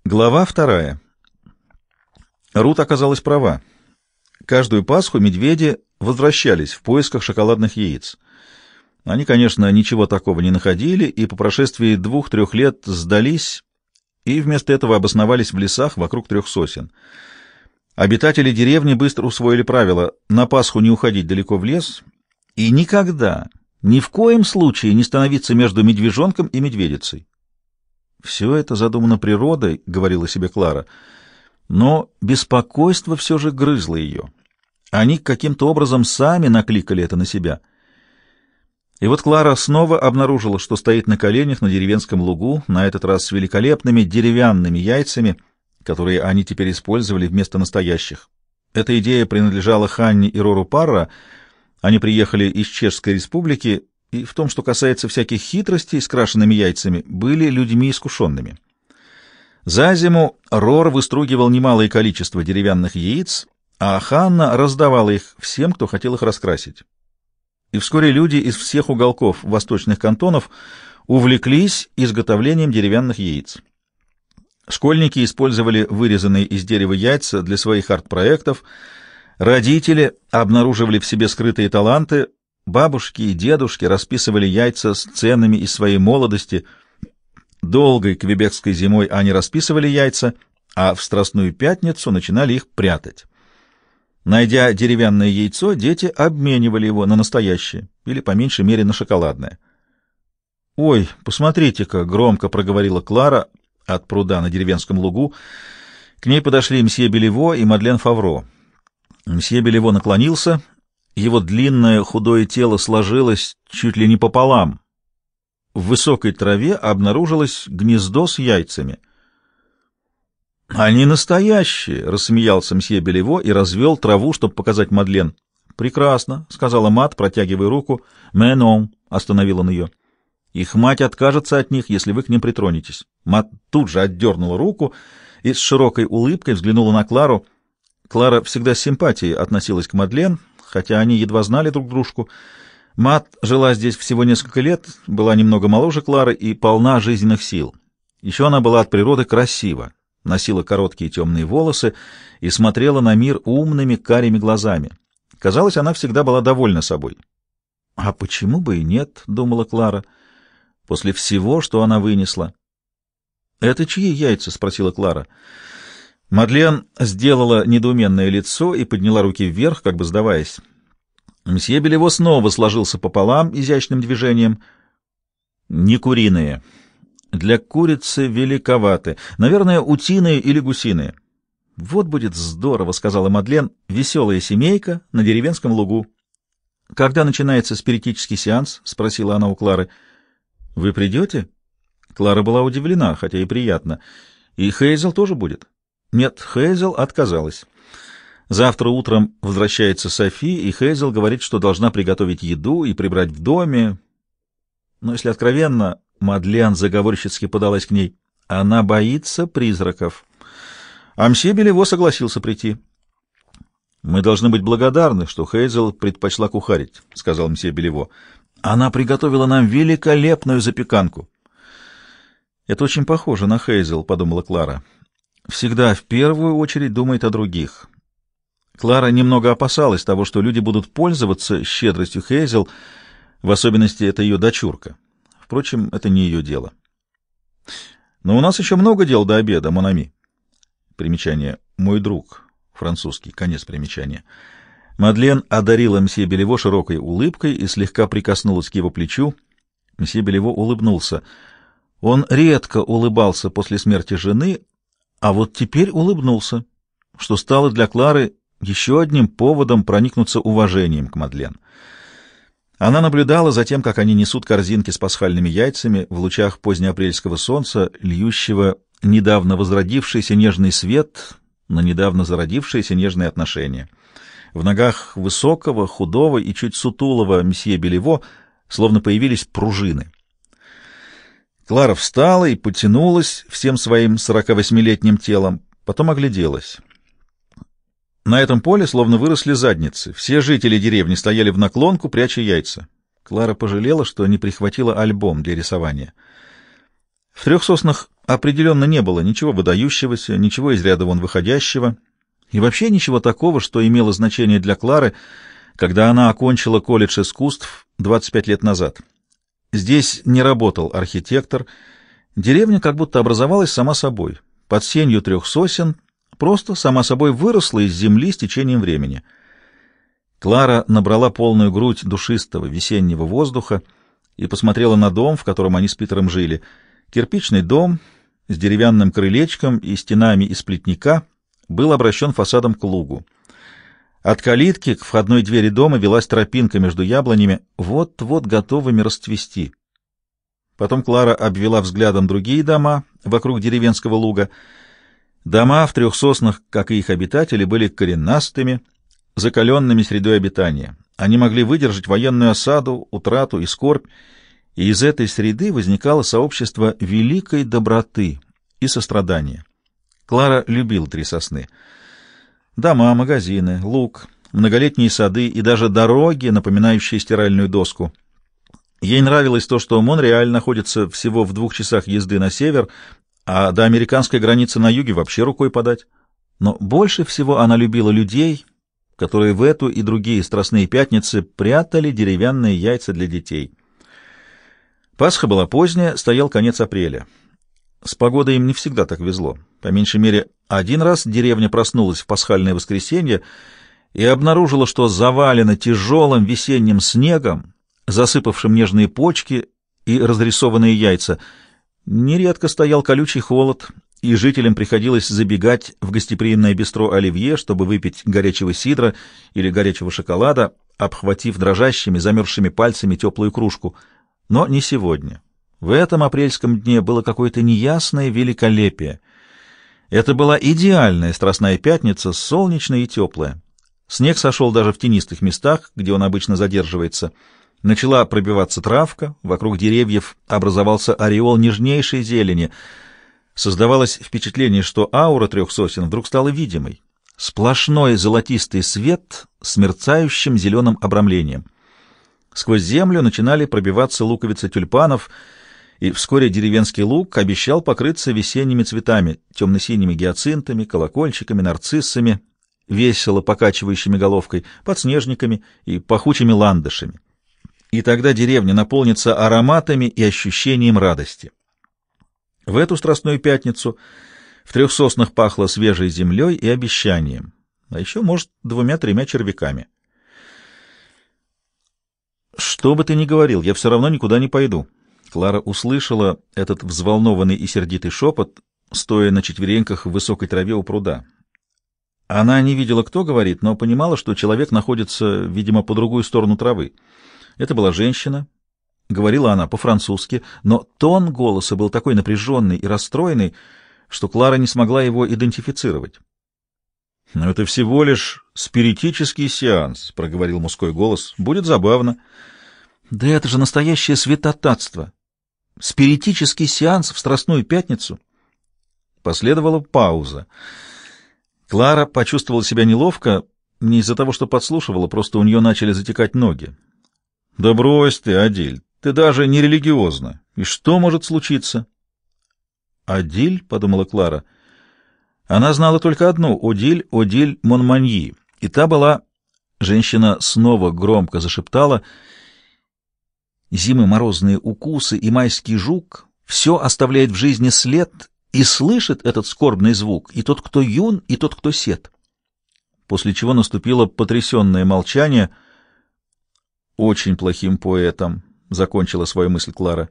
Глава 2. Рут оказалась права. Каждую Пасху медведи возвращались в поисках шоколадных яиц. Они, конечно, ничего такого не находили, и по прошествии 2-3 лет сдались, и вместо этого обосновались в лесах вокруг 3 сосен. Обитатели деревни быстро усвоили правило на Пасху не уходить далеко в лес и никогда, ни в коем случае не становиться между медвежонком и медведицей. «Все это задумано природой», — говорила себе Клара, но беспокойство все же грызло ее. Они каким-то образом сами накликали это на себя. И вот Клара снова обнаружила, что стоит на коленях на деревенском лугу, на этот раз с великолепными деревянными яйцами, которые они теперь использовали вместо настоящих. Эта идея принадлежала Ханне и Рору Парра. Они приехали из Чешской республики, и в том, что касается всяких хитростей с крашенными яйцами, были людьми искушенными. За зиму Рор выстругивал немалое количество деревянных яиц, а Ханна раздавала их всем, кто хотел их раскрасить. И вскоре люди из всех уголков восточных кантонов увлеклись изготовлением деревянных яиц. Школьники использовали вырезанные из дерева яйца для своих арт-проектов, родители обнаруживали в себе скрытые таланты, бабушки и дедушки расписывали яйца сценами из своей молодости. Долгой квебекской зимой они расписывали яйца, а в Страстную Пятницу начинали их прятать. Найдя деревянное яйцо, дети обменивали его на настоящее, или, по меньшей мере, на шоколадное. «Ой, посмотрите-ка!» — громко проговорила Клара от пруда на деревенском лугу. К ней подошли мсье Белево и Мадлен Фавро. Мсье Белево наклонился, его длинное худое тело сложилось чуть ли не пополам. В высокой траве обнаружилось гнездо с яйцами. «Они настоящие!» — рассмеялся мсье Белево и развел траву, чтобы показать Мадлен. «Прекрасно!» — сказала Мат, протягивая руку. «Mais non!» — остановил он ее. «Их мать откажется от них, если вы к ним притронетесь». Мат тут же отдернула руку и с широкой улыбкой взглянула на Клару. Клара всегда с симпатией относилась к Мадлен, хотя они едва знали друг дружку. Мат жила здесь всего несколько лет, была немного моложе Клары и полна жизненных сил. Еще она была от природы красива, носила короткие темные волосы и смотрела на мир умными карими глазами. Казалось, она всегда была довольна собой. «А почему бы и нет?» — думала Клара, — «после всего, что она вынесла». «Это чьи яйца?» — спросила Клара. Мадлен сделала недоуменное лицо и подняла руки вверх, как бы сдаваясь. Мсье Белево снова сложился пополам изящным движением. «Не куриные. Для курицы великоваты. Наверное, утиные или гусиные». «Вот будет здорово», — сказала Мадлен, — «веселая семейка на деревенском лугу». «Когда начинается спиритический сеанс?» — спросила она у Клары. «Вы придете?» Клара была удивлена, хотя и приятно. «И Хейзел тоже будет?» Нет, Хейзел отказалась. Завтра утром возвращается Софи, и Хейзел говорит, что должна приготовить еду и прибрать в доме. Но, если откровенно, Мадлен заговорщицки подалась к ней. Она боится призраков. А мсье Белево согласился прийти. «Мы должны быть благодарны, что Хейзел предпочла кухарить», — сказал мсье Белево. «Она приготовила нам великолепную запеканку». «Это очень похоже на Хейзел», — подумала Клара. «Всегда в первую очередь думает о других». Клара немного опасалась того, что люди будут пользоваться щедростью Хейзел, в особенности это ее дочурка. Впрочем, это не ее дело. «Но у нас еще много дел до обеда, Монами». Примечание «Мой друг», французский, конец примечания. Мадлен одарила мсье Белево широкой улыбкой и слегка прикоснулась к его плечу. Мсье Белево улыбнулся. Он редко улыбался после смерти жены, а вот теперь улыбнулся, что стало для Клары еще одним поводом проникнуться уважением к Мадлен. Она наблюдала за тем, как они несут корзинки с пасхальными яйцами в лучах позднеапрельского солнца, льющего недавно возродившийся нежный свет на недавно зародившиеся нежные отношения. В ногах высокого, худого и чуть сутулого мсье Белево словно появились пружины. Клара встала и потянулась всем своим 48-летним телом, потом огляделась. На этом поле словно выросли задницы. Все жители деревни стояли в наклонку, пряча яйца. Клара пожалела, что не прихватила альбом для рисования. В «Трех соснах» определенно не было ничего выдающегося, ничего из ряда вон выходящего, и вообще ничего такого, что имело значение для Клары, когда она окончила колледж искусств 25 лет назад. Здесь не работал архитектор, деревня как будто образовалась сама собой, под сенью 3 сосен, просто сама собой выросла из земли с течением времени. Клара набрала полную грудь душистого весеннего воздуха и посмотрела на дом, в котором они с Питером жили. Кирпичный дом с деревянным крылечком и стенами из плетника был обращен фасадом к лугу. От калитки к входной двери дома велась тропинка между яблонями, вот-вот готовыми расцвести. Потом Клара обвела взглядом другие дома вокруг деревенского луга. Дома в 3 соснах, как и их обитатели, были коренастыми, закаленными средой обитания. Они могли выдержать военную осаду, утрату и скорбь, и из этой среды возникало сообщество великой доброты и сострадания. Клара любила 3 сосны. Дома, магазины, луг, многолетние сады и даже дороги, напоминающие стиральную доску. Ей нравилось то, что Монреаль находится всего в 2 часах езды на север, а до американской границы на юге вообще рукой подать. Но больше всего она любила людей, которые в эту и другие Страстные пятницы прятали деревянные яйца для детей. Пасха была поздняя, стоял конец апреля. С погодой им не всегда так везло. По меньшей мере, один раз деревня проснулась в пасхальное воскресенье и обнаружила, что завалена тяжелым весенним снегом, засыпавшим нежные почки и разрисованные яйца. Нередко стоял колючий холод, и жителям приходилось забегать в гостеприимное бистро «Оливье», чтобы выпить горячего сидра или горячего шоколада, обхватив дрожащими, замерзшими пальцами теплую кружку. Но не сегодня. В этом апрельском дне было какое-то неясное великолепие. Это была идеальная Страстная пятница, солнечная и теплая. Снег сошел даже в тенистых местах, где он обычно задерживается. Начала пробиваться травка, вокруг деревьев образовался ореол нежнейшей зелени. Создавалось впечатление, что аура 3 сосен вдруг стала видимой. Сплошной золотистый свет с мерцающим зеленым обрамлением. Сквозь землю начинали пробиваться луковицы тюльпанов, и вскоре деревенский луг обещал покрыться весенними цветами, темно-синими гиацинтами, колокольчиками, нарциссами, весело покачивающими головкой, подснежниками и пахучими ландышами. И тогда деревня наполнится ароматами и ощущением радости. В эту Страстную пятницу в 3 соснах пахло свежей землей и обещанием, а еще, может, 2-3 червяками. «Что бы ты ни говорил, я все равно никуда не пойду». Клара услышала этот взволнованный и сердитый шепот, стоя на четвереньках в высокой траве у пруда. Она не видела, кто говорит, но понимала, что человек находится, видимо, по другую сторону травы. Это была женщина. Говорила она по-французски, но тон голоса был такой напряженный и расстроенный, что Клара не смогла его идентифицировать. «Но это всего лишь спиритический сеанс», — проговорил мужской голос. «Будет забавно». «Да это же настоящее святотатство! Спиритический сеанс в Страстную пятницу!» Последовала пауза. Клара почувствовала себя неловко, не из-за того, что подслушивала, просто у нее начали затекать ноги. «Да брось ты, Адиль, ты даже не религиозна. И что может случиться?» «Адиль?» — подумала Клара. Она знала только одну — Одиль Монманьи, и та была... Женщина снова громко зашептала: «Зимы, морозные укусы и майский жук — все оставляет в жизни след, и слышит этот скорбный звук и тот, кто юн, и тот, кто сед». После чего наступило потрясенное молчание. «Очень плохим поэтом», — закончила свою мысль Клара.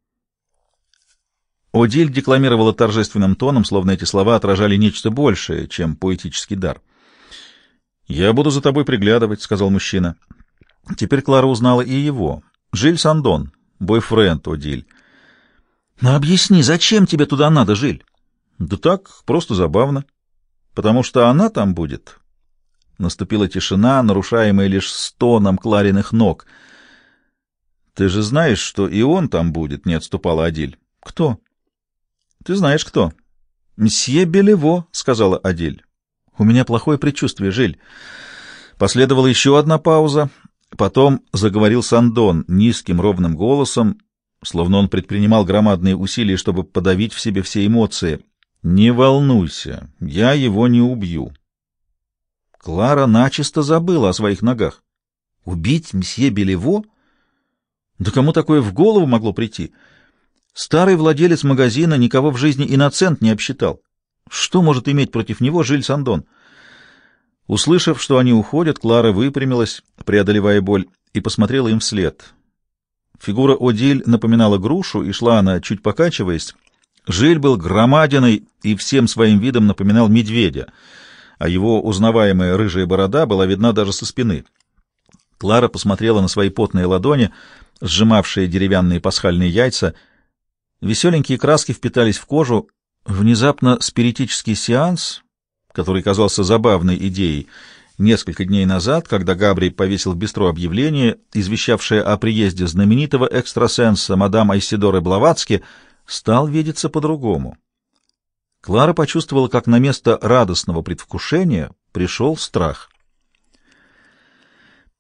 Одиль декламировала торжественным тоном, словно эти слова отражали нечто большее, чем поэтический дар. «Я буду за тобой приглядывать», — сказал мужчина. Теперь Клара узнала и его. Жиль Сандон, бойфренд Одиль. «Но объясни, зачем тебе туда надо, Жиль?» «Да так, просто забавно. Потому что она там будет». Наступила тишина, нарушаемая лишь стоном Клариных ног. «Ты же знаешь, что и он там будет», — не отступала Одиль. «Кто?» «Ты знаешь, кто?» «Мсье Белево», — сказала Одиль. «У меня плохое предчувствие, Жиль». Последовала еще одна пауза. Потом заговорил Сандон низким ровным голосом, словно он предпринимал громадные усилия, чтобы подавить в себе все эмоции. «Не волнуйся, я его не убью». Клара начисто забыла о своих ногах. Убить мсье Белево? Да кому такое в голову могло прийти? Старый владелец магазина никого в жизни и на цент не обсчитал. Что может иметь против него Жиль Сандон? Услышав, что они уходят, Клара выпрямилась, преодолевая боль, и посмотрела им вслед. Фигура Одиль напоминала грушу, и шла она, чуть покачиваясь. Жиль был громадиной и всем своим видом напоминал медведя, а его узнаваемая рыжая борода была видна даже со спины. Клара посмотрела на свои потные ладони, сжимавшие деревянные пасхальные яйца. Веселенькие краски впитались в кожу. Внезапно спиритический сеанс, который казался забавной идеей, несколько дней назад, когда Габри повесил в бистро объявление, извещавшее о приезде знаменитого экстрасенса мадам Айседоры Блаватски, стал видеться по-другому. Клара почувствовала, как на место радостного предвкушения пришел страх.